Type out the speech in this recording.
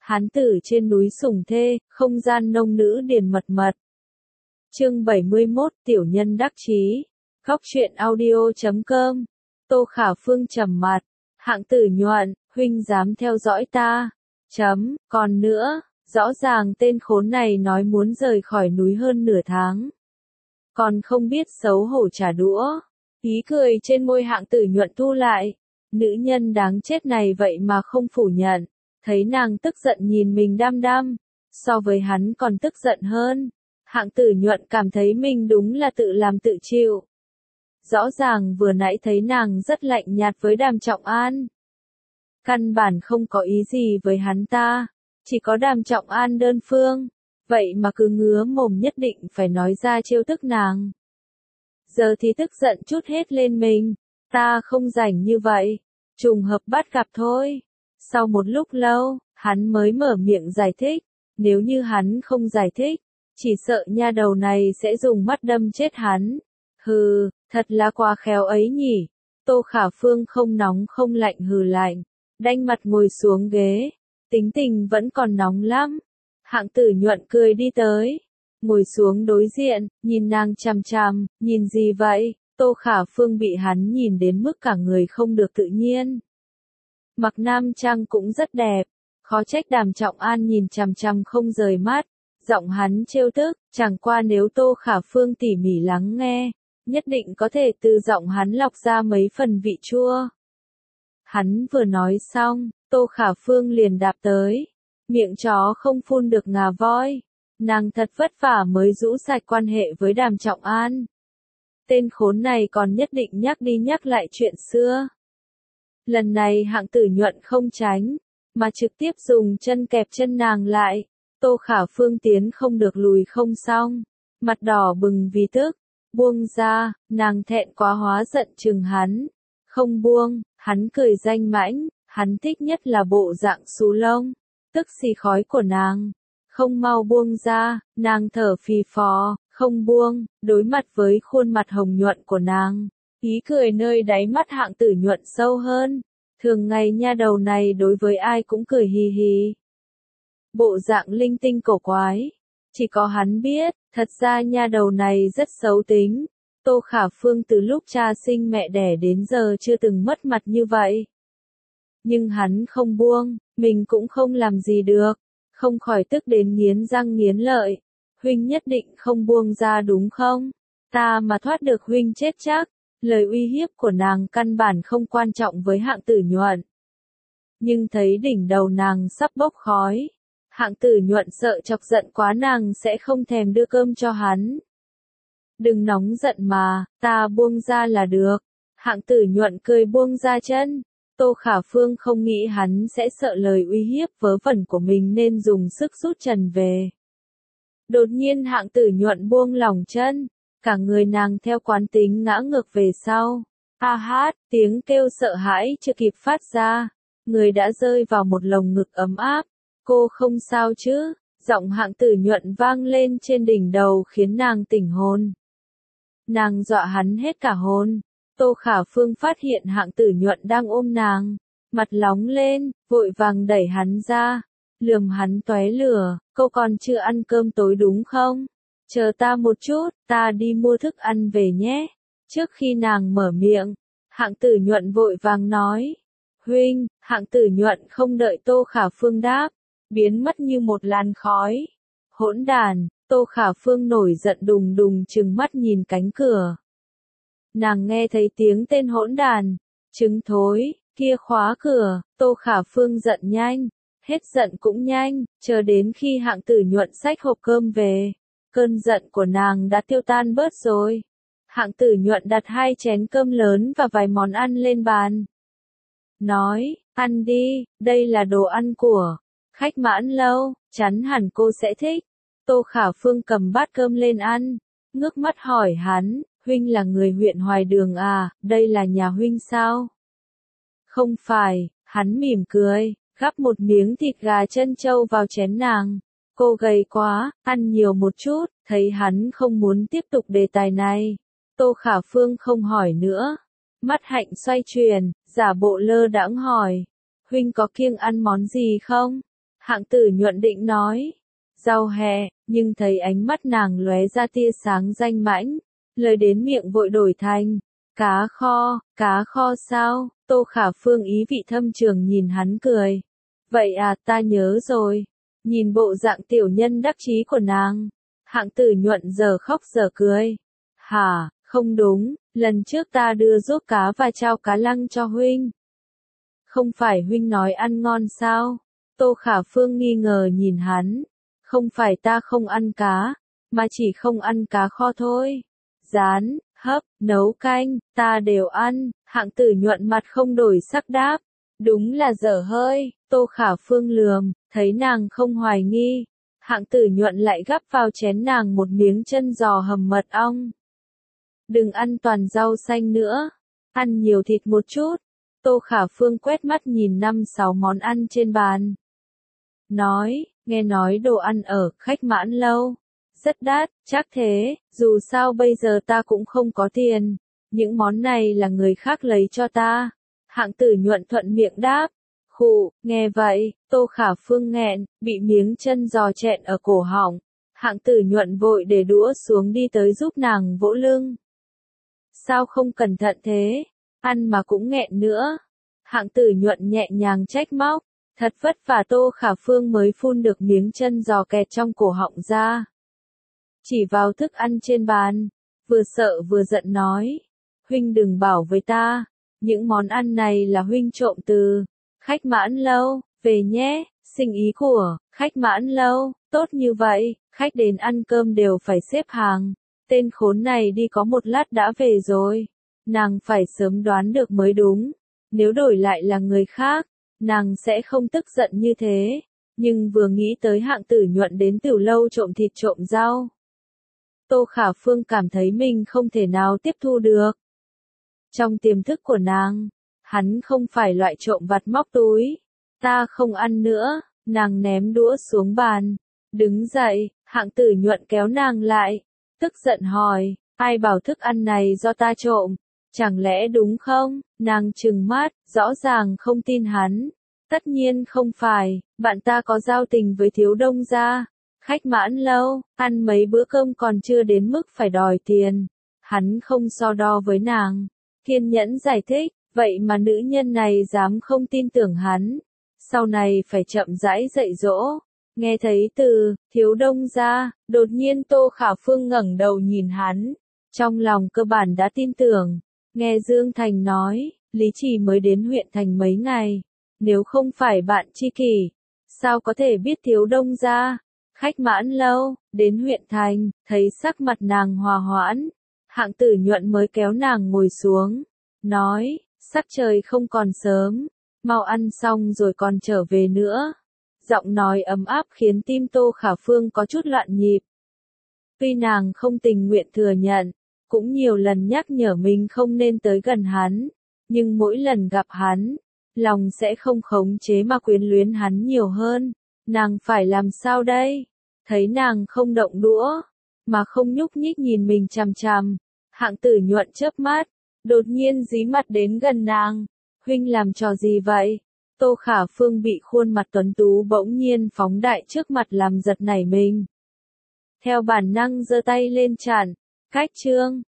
Hán tử trên núi sủng thê, không gian nông nữ điền mật mật. Chương 71, tiểu nhân đắc chí. Góc truyện audio.com. Tô Khả Phương trầm mặt. Hạng Tử Nhuận, huynh dám theo dõi ta. Còn nữa, rõ ràng tên khốn này nói muốn rời khỏi núi hơn nửa tháng. Còn không biết xấu hổ trả đũa. Ý cười trên môi Hạng Tử Nhuận thu lại. Nữ nhân đáng chết này vậy mà không phủ nhận. Thấy nàng tức giận nhìn mình đăm đăm. So với hắn còn tức giận hơn. Hạng Tử Nhuận cảm thấy mình đúng là tự làm tự chịu. Rõ ràng vừa nãy thấy nàng rất lạnh nhạt với Đàm Trọng An. Căn bản không có ý gì với hắn ta. Chỉ có Đàm Trọng An đơn phương. Vậy mà cứ ngứa mồm nhất định phải nói ra trêu tức nàng. Giờ thì tức giận chút hết lên mình. Ta không rảnh như vậy. Trùng hợp bắt gặp thôi. Sau một lúc lâu, hắn mới mở miệng giải thích. Nếu như hắn không giải thích, chỉ sợ nha đầu này sẽ dùng mắt đâm chết hắn. Hừ, thật là quá khéo ấy nhỉ. Tô Khả Phương không nóng không lạnh hừ lạnh. Đanh mặt ngồi xuống ghế. Tính tình vẫn còn nóng lắm. Hạng Tử Nhuận cười đi tới. Ngồi xuống đối diện, nhìn nàng chằm chằm, nhìn gì vậy? Tô Khả Phương bị hắn nhìn đến mức cả người không được tự nhiên. Mặc nam trang cũng rất đẹp. Khó trách Đàm Trọng An nhìn chằm chằm không rời mắt. Giọng hắn trêu tức, chẳng qua nếu Tô Khả Phương tỉ mỉ lắng nghe, nhất định có thể từ giọng hắn lọc ra mấy phần vị chua. Hắn vừa nói xong, Tô Khả Phương liền đạp tới. Miệng chó không phun được ngà voi. Nàng thật vất vả mới rũ sạch quan hệ với Đàm Trọng An. Tên khốn này còn nhất định nhắc đi nhắc lại chuyện xưa. Lần này Hạng Tử Nhuận không tránh, mà trực tiếp dùng chân kẹp chân nàng lại. Tô Khả Phương tiến không được lùi không xong. Mặt đỏ bừng vì tức. Buông ra, nàng thẹn quá hóa giận chừng hắn. Không buông, hắn cười danh mãnh. Hắn thích nhất là bộ dạng xú lông. Tức xì khói của nàng. Không mau buông ra, nàng thở phì phò, không buông, đối mặt với khuôn mặt hồng nhuận của nàng. Ý cười nơi đáy mắt Hạng Tử Nhuận sâu hơn. Thường ngày nha đầu này đối với ai cũng cười hì hì. Bộ dạng linh tinh cổ quái. Chỉ có hắn biết, thật ra nha đầu này rất xấu tính. Tô Khả Phương từ lúc cha sinh mẹ đẻ đến giờ chưa từng mất mặt như vậy. Nhưng hắn không buông, mình cũng không làm gì được. Không khỏi tức đến nghiến răng nghiến lợi. Huynh nhất định không buông ra đúng không? Ta mà thoát được huynh chết chắc. Lời uy hiếp của nàng căn bản không quan trọng với Hạng Tử Nhuận. Nhưng thấy đỉnh đầu nàng sắp bốc khói. Hạng Tử Nhuận sợ chọc giận quá nàng sẽ không thèm đưa cơm cho hắn. Đừng nóng giận mà, ta buông ra là được. Hạng Tử Nhuận cười buông ra chân. Tô Khả Phương không nghĩ hắn sẽ sợ lời uy hiếp vớ vẩn của mình nên dùng sức rút trần về. Đột nhiên Hạng Tử Nhuận buông lỏng chân. Cả người nàng theo quán tính ngã ngược về sau. A hát, tiếng kêu sợ hãi chưa kịp phát ra. Người đã rơi vào một lồng ngực ấm áp. Cô không sao chứ? Giọng Hạng Tử Nhuận vang lên trên đỉnh đầu khiến nàng tỉnh hồn. Nàng dọa hắn hết cả hồn. Tô Khả Phương phát hiện Hạng Tử Nhuận đang ôm nàng. Mặt nóng lên, vội vàng đẩy hắn ra. Lườm hắn tóe lửa, cô còn chưa ăn cơm tối đúng không? Chờ ta một chút, ta đi mua thức ăn về nhé. Trước khi nàng mở miệng, Hạng Tử Nhuận vội vàng nói. Huynh, Hạng Tử Nhuận không đợi Tô Khả Phương đáp. Biến mất như một làn khói. Hỗn đàn, Tô Khả Phương nổi giận đùng đùng trừng mắt nhìn cánh cửa. Nàng nghe thấy tiếng tên hỗn đàn. Trứng thối, kia khóa cửa, Tô Khả Phương giận nhanh. Hết giận cũng nhanh, chờ đến khi Hạng Tử Nhuận xách hộp cơm về. Cơn giận của nàng đã tiêu tan bớt rồi. Hạng Tử Nhuận đặt 2 chén cơm lớn và vài món ăn lên bàn. Nói, ăn đi, đây là đồ ăn của khách Mãn Lâu, chắn hẳn cô sẽ thích. Tô Khả Phương cầm bát cơm lên ăn, ngước mắt hỏi hắn, huynh là người huyện Hoài Đường à, đây là nhà huynh sao? Không phải, hắn mỉm cười, gắp một miếng thịt gà trân châu vào chén nàng. Cô gầy quá, ăn nhiều một chút, thấy hắn không muốn tiếp tục đề tài này. Tô Khả Phương không hỏi nữa. Mắt hạnh xoay chuyển, giả bộ lơ đãng hỏi. Huynh có kiêng ăn món gì không? Hạng Tử Nhuận định nói, rau hẹ, nhưng thấy ánh mắt nàng lóe ra tia sáng danh mãnh, lời đến miệng vội đổi thành, cá kho sao? Tô Khả Phương ý vị thâm trường nhìn hắn cười. Vậy à, ta nhớ rồi. Nhìn bộ dạng tiểu nhân đắc chí của nàng, Hạng Tử Nhuận giờ khóc giờ cười. Hả, không đúng, lần trước ta đưa ruốc cá và trao cá lăng cho huynh. Không phải huynh nói ăn ngon sao? Tô Khả Phương nghi ngờ nhìn hắn. Không phải ta không ăn cá, mà chỉ không ăn cá kho thôi. Rán, hấp, nấu canh, ta đều ăn. Hạng Tử Nhuận mặt không đổi sắc đáp. Đúng là dở hơi. Tô Khả Phương lườm, thấy nàng không hoài nghi. Hạng Tử Nhuận lại gắp vào chén nàng một miếng chân giò hầm mật ong. Đừng ăn toàn rau xanh nữa, ăn nhiều thịt một chút. Tô Khả Phương quét mắt nhìn 5-6 món ăn trên bàn. Nói, nghe nói đồ ăn ở Khách Mãn Lâu rất đắt, chắc thế, dù sao bây giờ ta cũng không có tiền. Những món này là người khác lấy cho ta. Hạng Tử Nhuận thuận miệng đáp. Khụ, nghe vậy, Tô Khả Phương nghẹn, bị miếng chân giò chẹn ở cổ họng. Hạng Tử Nhuận vội để đũa xuống đi tới giúp nàng vỗ lưng. Sao không cẩn thận thế? Ăn mà cũng nghẹn nữa. Hạng Tử Nhuận nhẹ nhàng trách móc. Thật vất vả Tô Khả Phương mới phun được miếng chân giò kẹt trong cổ họng ra. Chỉ vào thức ăn trên bàn, vừa sợ vừa giận nói. Huynh đừng bảo với ta, những món ăn này là huynh trộm từ Khách Mãn Lâu, về nhé. Sinh ý của Khách Mãn Lâu, tốt như vậy, khách đến ăn cơm đều phải xếp hàng. Tên khốn này đi có một lát đã về rồi. Nàng phải sớm đoán được mới đúng. Nếu đổi lại là người khác, nàng sẽ không tức giận như thế. Nhưng vừa nghĩ tới Hạng Tử Nhuận đến Tiểu Lâu trộm thịt trộm rau, Tô Khả Phương cảm thấy mình không thể nào tiếp thu được. Trong tiềm thức của nàng, hắn không phải loại trộm vặt móc túi. Ta không ăn nữa. Nàng ném đũa xuống bàn. Đứng dậy, Hạng Tử Nhuận kéo nàng lại. Tức giận hỏi, ai bảo thức ăn này do ta trộm? Chẳng lẽ đúng không? Nàng trừng mắt, rõ ràng không tin hắn. Tất nhiên không phải, bạn ta có giao tình với Thiếu Đông gia. Khách Mãn Lâu, ăn mấy bữa cơm còn chưa đến mức phải đòi tiền. Hắn không so đo với nàng. Kiên nhẫn giải thích, vậy mà nữ nhân này dám không tin tưởng hắn. Sau này phải chậm rãi dạy dỗ. Nghe thấy từ Thiếu Đông gia, đột nhiên Tô Khả Phương ngẩng đầu nhìn hắn. Trong lòng cơ bản đã tin tưởng. Nghe Dương Thành nói, Lý Trì mới đến huyện thành mấy ngày. Nếu không phải bạn tri kỷ, sao có thể biết Thiếu Đông gia? Khách Mãn Lâu, đến huyện thành, thấy sắc mặt nàng hòa hoãn. Hạng Tử Nhuận mới kéo nàng ngồi xuống. Nói, sắc trời không còn sớm. Mau ăn xong rồi còn trở về nữa. Giọng nói ấm áp khiến tim Tô Khả Phương có chút loạn nhịp. Tuy nàng không tình nguyện thừa nhận, cũng nhiều lần nhắc nhở mình không nên tới gần hắn, nhưng mỗi lần gặp hắn, lòng sẽ không khống chế mà quyến luyến hắn nhiều hơn. Nàng phải làm sao đây? Thấy nàng không động đũa, mà không nhúc nhích nhìn mình chằm chằm, Hạng Tử Nhuận chớp mắt, đột nhiên dí mặt đến gần nàng. Huynh làm trò gì vậy? Tô Khả Phương bị khuôn mặt tuấn tú bỗng nhiên phóng đại trước mặt làm giật nảy mình. Theo bản năng giơ tay lên chặn, cách chương.